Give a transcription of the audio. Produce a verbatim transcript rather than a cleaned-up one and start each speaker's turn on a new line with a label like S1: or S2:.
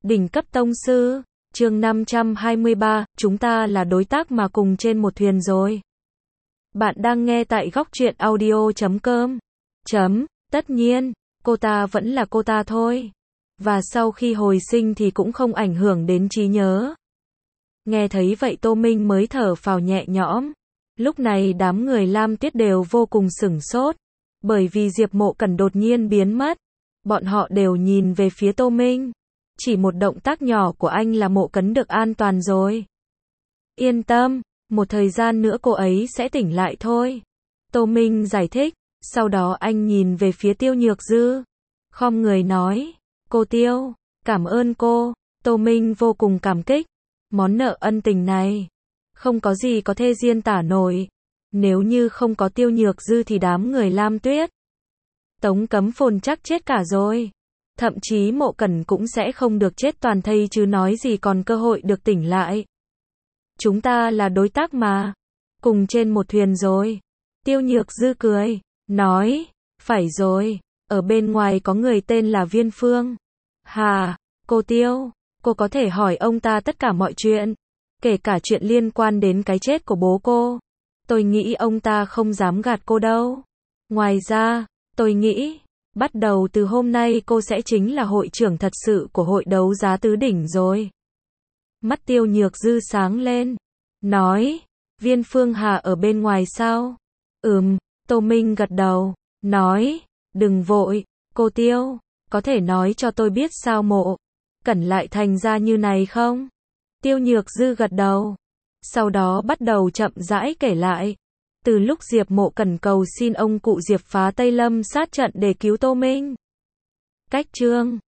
S1: Đỉnh cấp tông sư, chương năm trăm hai mươi ba, chúng ta là đối tác mà cùng trên một thuyền rồi. Bạn đang nghe tại góc truyện audio chấm com. Chấm, tất nhiên, cô ta vẫn là cô ta thôi. Và sau khi hồi sinh thì cũng không ảnh hưởng đến trí nhớ. Nghe thấy vậy Tô Minh mới thở phào nhẹ nhõm. Lúc này đám người Lam Tuyết đều vô cùng sửng sốt. Bởi vì Diệp Mộ Cẩn đột nhiên biến mất. Bọn họ đều nhìn về phía Tô Minh. Chỉ một động tác nhỏ của anh là Mộ Cẩn được an toàn rồi. Yên tâm, một thời gian nữa cô ấy sẽ tỉnh lại thôi. Tô Minh giải thích. Sau đó anh nhìn về phía Tiêu Nhược Dư. Khom người nói. Cô Tiêu, cảm ơn cô. Tô Minh vô cùng cảm kích. Món nợ ân tình này, không có gì có thể diễn tả nổi. Nếu như không có Tiêu Nhược Dư thì đám người Lam Tuyết, Tống Cấm Phồn chắc chết cả rồi. Thậm chí Mộ Cẩn cũng sẽ không được chết toàn thây chứ nói gì còn cơ hội được tỉnh lại. Chúng ta là đối tác mà. Cùng trên một thuyền rồi. Tiêu Nhược Dư cười, nói, phải rồi, ở bên ngoài có người tên là Viên Phương. Hà, cô Tiêu, cô có thể hỏi ông ta tất cả mọi chuyện. Kể cả chuyện liên quan đến cái chết của bố cô. Tôi nghĩ ông ta không dám gạt cô đâu. Ngoài ra, tôi nghĩ, bắt đầu từ hôm nay cô sẽ chính là hội trưởng thật sự của hội đấu giá tứ đỉnh rồi. Mắt Tiêu Nhược Dư sáng lên. Nói, Viên Phương Hà ở bên ngoài sao? Ừm, Tô Minh gật đầu. Nói, đừng vội, cô Tiêu, có thể nói cho tôi biết sao Mộ Cẩn lại thành ra như này không? Tiêu Nhược Dư gật đầu. Sau đó bắt đầu chậm rãi kể lại. Từ lúc Diệp Mộ Cẩn cầu xin ông cụ Diệp phá Tây Lâm sát trận để cứu Tô Minh. Cách chương